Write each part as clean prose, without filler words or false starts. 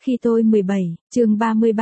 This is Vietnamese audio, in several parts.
Khi tôi 17, chương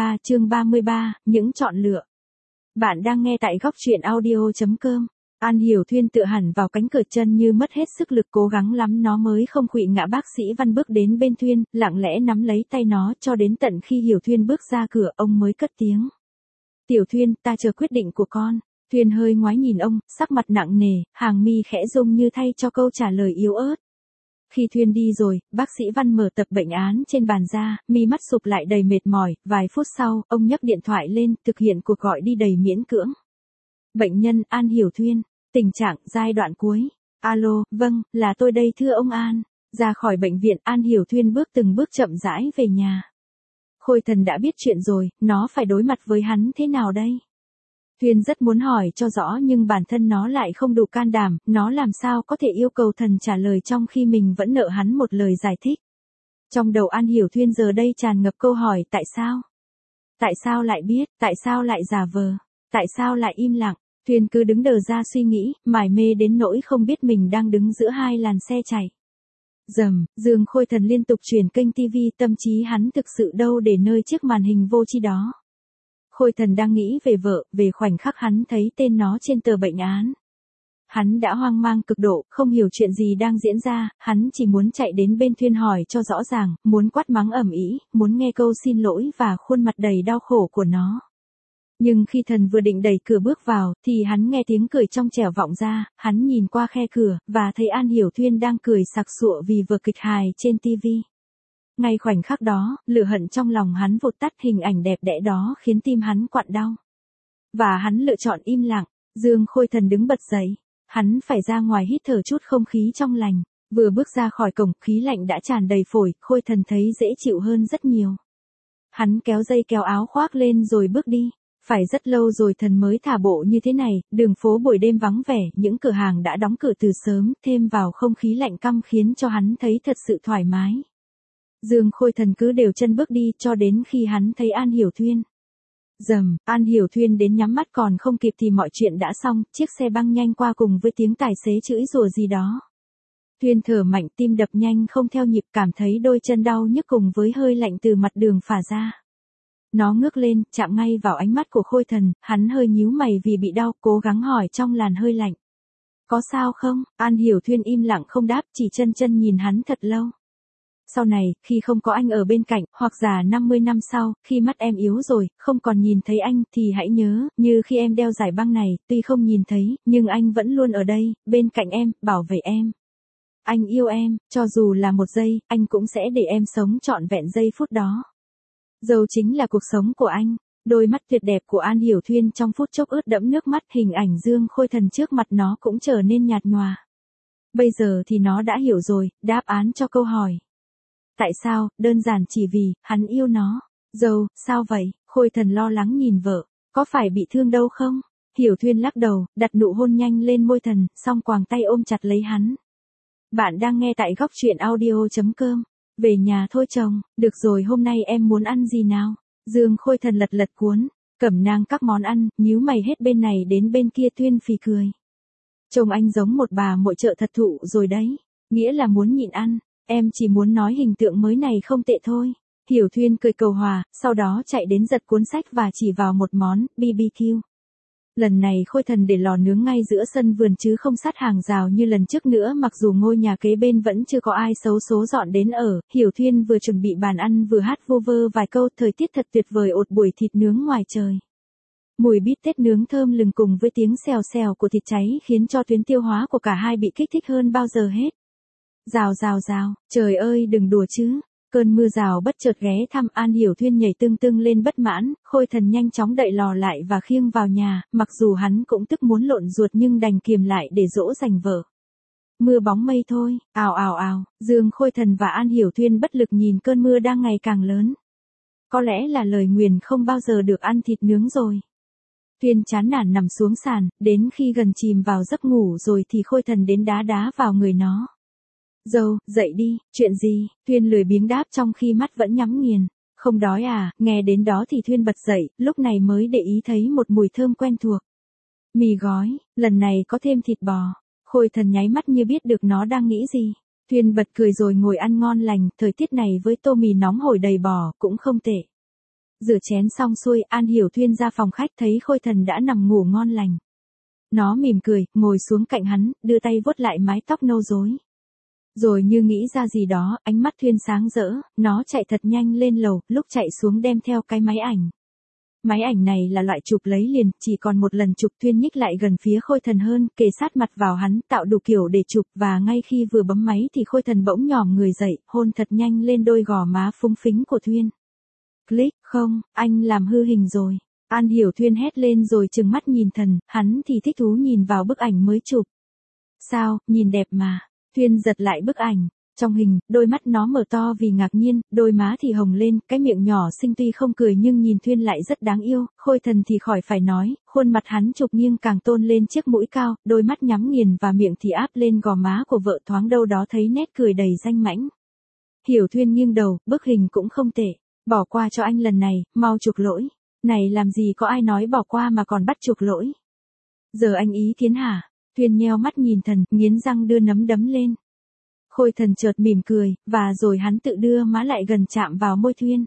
33, những chọn lựa. Bạn đang nghe tại góc truyện audio.com. An Hiểu Thuyên tựa hẳn vào cánh cửa, chân như mất hết sức lực, cố gắng lắm nó mới không khuỵu ngã. Bác sĩ Văn bước đến bên Thuyên, lặng lẽ nắm lấy tay nó cho đến tận khi Hiểu Thuyên bước ra cửa, ông mới cất tiếng. Tiểu Thuyên, ta chờ quyết định của con. Thuyên hơi ngoái nhìn ông, sắc mặt nặng nề, hàng mi khẽ rung như thay cho câu trả lời yếu ớt. Khi Thuyên đi rồi, bác sĩ Văn mở tập bệnh án trên bàn ra, mi mắt sụp lại đầy mệt mỏi. Vài phút sau, ông nhấc điện thoại lên, thực hiện cuộc gọi đi đầy miễn cưỡng. Bệnh nhân An Hiểu Thuyên, tình trạng giai đoạn cuối. Alo, vâng, là tôi đây thưa ông An. Ra khỏi bệnh viện, An Hiểu Thuyên bước từng bước chậm rãi về nhà. Khôi Thần đã biết chuyện rồi, nó phải đối mặt với hắn thế nào đây? Thuyên rất muốn hỏi cho rõ nhưng bản thân nó lại không đủ can đảm, nó làm sao có thể yêu cầu thần trả lời trong khi mình vẫn nợ hắn một lời giải thích. Trong đầu An Hiểu Thuyên giờ đây tràn ngập câu hỏi tại sao? Tại sao lại biết, tại sao lại giả vờ, tại sao lại im lặng? Thuyên cứ đứng đờ ra suy nghĩ, mải mê đến nỗi không biết mình đang đứng giữa hai làn xe chạy. Rầm, Dương Khôi Thần liên tục chuyển kênh TV, tâm trí hắn thực sự đâu để nơi chiếc màn hình vô tri đó. Khôi Thần đang nghĩ về vợ, về khoảnh khắc hắn thấy tên nó trên tờ bệnh án. Hắn đã hoang mang cực độ, không hiểu chuyện gì đang diễn ra, hắn chỉ muốn chạy đến bên Thuyên hỏi cho rõ ràng, muốn quát mắng ầm ĩ, muốn nghe câu xin lỗi và khuôn mặt đầy đau khổ của nó. Nhưng khi Thần vừa định đẩy cửa bước vào, thì hắn nghe tiếng cười trong trẻo vọng ra, hắn nhìn qua khe cửa, và thấy An Hiểu Thuyên đang cười sặc sụa vì vở kịch hài trên TV. Ngay khoảnh khắc đó, lửa hận trong lòng hắn vụt tắt, hình ảnh đẹp đẽ đó khiến tim hắn quặn đau. Và hắn lựa chọn im lặng. Dương Khôi Thần đứng bật dậy. Hắn phải ra ngoài hít thở chút không khí trong lành. Vừa bước ra khỏi cổng, khí lạnh đã tràn đầy phổi, Khôi Thần thấy dễ chịu hơn rất nhiều. Hắn kéo dây kéo áo khoác lên rồi bước đi. Phải rất lâu rồi Thần mới thả bộ như thế này, đường phố buổi đêm vắng vẻ, những cửa hàng đã đóng cửa từ sớm, thêm vào không khí lạnh căm khiến cho hắn thấy thật sự thoải mái. Dương Khôi Thần cứ đều chân bước đi cho đến khi hắn thấy An Hiểu Thuyên. Rầm, An Hiểu Thuyên đến nhắm mắt còn không kịp thì mọi chuyện đã xong, chiếc xe băng nhanh qua cùng với tiếng tài xế chửi rủa gì đó. Thuyên thở mạnh, tim đập nhanh không theo nhịp, cảm thấy đôi chân đau nhức cùng với hơi lạnh từ mặt đường phả ra. Nó ngước lên, chạm ngay vào ánh mắt của Khôi Thần, hắn hơi nhíu mày vì bị đau, cố gắng hỏi trong làn hơi lạnh. Có sao không? An Hiểu Thuyên im lặng không đáp, chỉ chân nhìn hắn thật lâu. Sau này, khi không có anh ở bên cạnh, hoặc già 50 năm sau, khi mắt em yếu rồi, không còn nhìn thấy anh, thì hãy nhớ, như khi em đeo giải băng này, tuy không nhìn thấy, nhưng anh vẫn luôn ở đây, bên cạnh em, bảo vệ em. Anh yêu em, cho dù là một giây, anh cũng sẽ để em sống trọn vẹn giây phút đó. Dâu chính là cuộc sống của anh. Đôi mắt tuyệt đẹp của An Hiểu Thuyên trong phút chốc ướt đẫm nước mắt, hình ảnh Dương Khôi Thần trước mặt nó cũng trở nên nhạt nhòa. Bây giờ thì nó đã hiểu rồi, đáp án cho câu hỏi. Tại sao? Đơn giản chỉ vì, hắn yêu nó. Dâu, sao vậy? Khôi Thần lo lắng nhìn vợ. Có phải bị thương đâu không? Hiểu Thuyên lắc đầu, đặt nụ hôn nhanh lên môi Thần, xong quàng tay ôm chặt lấy hắn. Bạn đang nghe tại góc truyện audio.com. Về nhà thôi chồng, được rồi, hôm nay em muốn ăn gì nào? Dương Khôi Thần lật cuốn, cẩm nang các món ăn, nhíu mày hết bên này đến bên kia. Thuyên phì cười. Chồng anh giống một bà mội chợ thật thụ rồi đấy. Nghĩa là muốn nhịn ăn. Em chỉ muốn nói hình tượng mới này không tệ thôi. Hiểu Thuyên cười cầu hòa, sau đó chạy đến giật cuốn sách và chỉ vào một món, BBQ. Lần này Khôi Thần để lò nướng ngay giữa sân vườn chứ không sát hàng rào như lần trước nữa. Mặc dù ngôi nhà kế bên vẫn chưa có ai xấu số dọn đến ở, Hiểu Thuyên vừa chuẩn bị bàn ăn vừa hát vu vơ vài câu. Thời tiết thật tuyệt vời, ột buổi thịt nướng ngoài trời. Mùi bít tết nướng thơm lừng cùng với tiếng xèo xèo của thịt cháy khiến cho tuyến tiêu hóa của cả hai bị kích thích hơn bao giờ hết. Rào, trời ơi đừng đùa chứ. Cơn mưa rào bất chợt ghé thăm. An Hiểu Thuyên nhảy tưng lên bất mãn, Khôi Thần nhanh chóng đậy lò lại và khiêng vào nhà, mặc dù hắn cũng tức muốn lộn ruột nhưng đành kiềm lại để dỗ dành vợ. Mưa bóng mây thôi, ào, Dương Khôi Thần và An Hiểu Thuyên bất lực nhìn cơn mưa đang ngày càng lớn. Có lẽ là lời nguyền không bao giờ được ăn thịt nướng rồi. Thuyên chán nản nằm xuống sàn, đến khi gần chìm vào giấc ngủ rồi thì Khôi Thần đến đá vào người nó. Dâu, dậy đi, chuyện gì? Thuyên lười biếng đáp trong khi mắt vẫn nhắm nghiền. Không đói à? Nghe đến đó thì Thuyên bật dậy, lúc này mới để ý thấy một mùi thơm quen thuộc. Mì gói, lần này có thêm thịt bò. Khôi Thần nháy mắt như biết được nó đang nghĩ gì. Thuyên bật cười rồi ngồi ăn ngon lành, thời tiết này với tô mì nóng hổi đầy bò, cũng không tệ. Rửa chén xong xuôi, An Hiểu Thuyên ra phòng khách thấy Khôi Thần đã nằm ngủ ngon lành. Nó mỉm cười, ngồi xuống cạnh hắn, đưa tay vuốt lại mái tóc nâu rối. Rồi như nghĩ ra gì đó, ánh mắt Thuyên sáng rỡ, nó chạy thật nhanh lên lầu, lúc chạy xuống đem theo cái máy ảnh. Máy ảnh này là loại chụp lấy liền, chỉ còn một lần chụp. Thuyên nhích lại gần phía Khôi Thần hơn, kề sát mặt vào hắn, tạo đủ kiểu để chụp, và ngay khi vừa bấm máy thì Khôi Thần bỗng nhòm người dậy, hôn thật nhanh lên đôi gò má phúng phính của Thuyên. Click, không, anh làm hư hình rồi. An Hiểu Thuyên hét lên rồi trừng mắt nhìn thần, hắn thì thích thú nhìn vào bức ảnh mới chụp. Sao, nhìn đẹp mà. Thuyên giật lại bức ảnh. Trong hình, đôi mắt nó mở to vì ngạc nhiên, đôi má thì hồng lên, cái miệng nhỏ xinh tuy không cười nhưng nhìn Thuyên lại rất đáng yêu. Khôi Thần thì khỏi phải nói, khuôn mặt hắn chụp nghiêng càng tôn lên chiếc mũi cao, đôi mắt nhắm nghiền và miệng thì áp lên gò má của vợ, thoáng đâu đó thấy nét cười đầy danh mãnh. Hiểu Thuyên nghiêng đầu, bức hình cũng không tệ. Bỏ qua cho anh lần này, mau chuộc lỗi. Này làm gì có ai nói bỏ qua mà còn bắt chuộc lỗi. Giờ anh ý kiến hả? Thuyên nheo mắt nhìn thần, nghiến răng đưa nắm đấm lên. Khôi Thần chợt mỉm cười, và rồi hắn tự đưa má lại gần chạm vào môi Thuyên.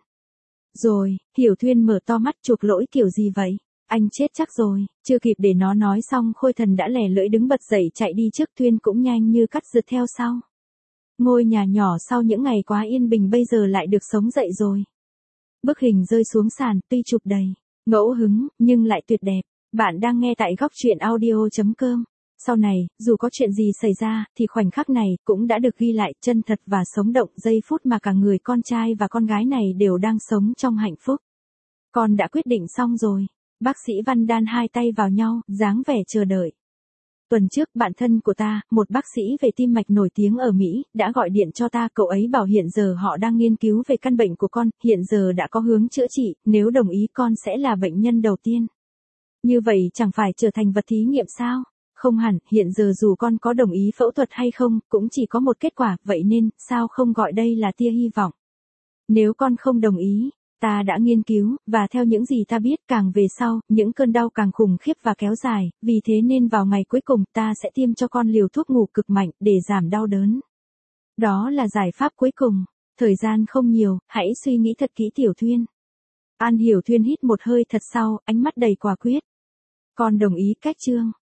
Rồi, Hiểu Thuyên mở to mắt, chuộc lỗi kiểu gì vậy? Anh chết chắc rồi. Chưa kịp để nó nói xong, Khôi Thần đã lẻ lưỡi đứng bật dậy chạy đi trước. Thuyên cũng nhanh như cắt rượt theo sau. Ngôi nhà nhỏ sau những ngày quá yên bình bây giờ lại được sống dậy rồi. Bức hình rơi xuống sàn, tuy chụp đầy ngẫu hứng, nhưng lại tuyệt đẹp. Bạn đang nghe tại góc truyện audio.com. Sau này, dù có chuyện gì xảy ra, thì khoảnh khắc này cũng đã được ghi lại chân thật và sống động, giây phút mà cả người con trai và con gái này đều đang sống trong hạnh phúc. Con đã quyết định xong rồi. Bác sĩ Văn đan hai tay vào nhau, dáng vẻ chờ đợi. Tuần trước, bạn thân của ta, một bác sĩ về tim mạch nổi tiếng ở Mỹ, đã gọi điện cho ta. Cậu ấy bảo hiện giờ họ đang nghiên cứu về căn bệnh của con, hiện giờ đã có hướng chữa trị, nếu đồng ý con sẽ là bệnh nhân đầu tiên. Như vậy chẳng phải trở thành vật thí nghiệm sao? Không hẳn, hiện giờ dù con có đồng ý phẫu thuật hay không, cũng chỉ có một kết quả, vậy nên, sao không gọi đây là tia hy vọng? Nếu con không đồng ý, ta đã nghiên cứu, và theo những gì ta biết, càng về sau, những cơn đau càng khủng khiếp và kéo dài, vì thế nên vào ngày cuối cùng, ta sẽ tiêm cho con liều thuốc ngủ cực mạnh, để giảm đau đớn. Đó là giải pháp cuối cùng. Thời gian không nhiều, hãy suy nghĩ thật kỹ Tiểu Thuyên. An Hiểu Thuyên hít một hơi thật sâu, ánh mắt đầy quả quyết. Con đồng ý cách chương.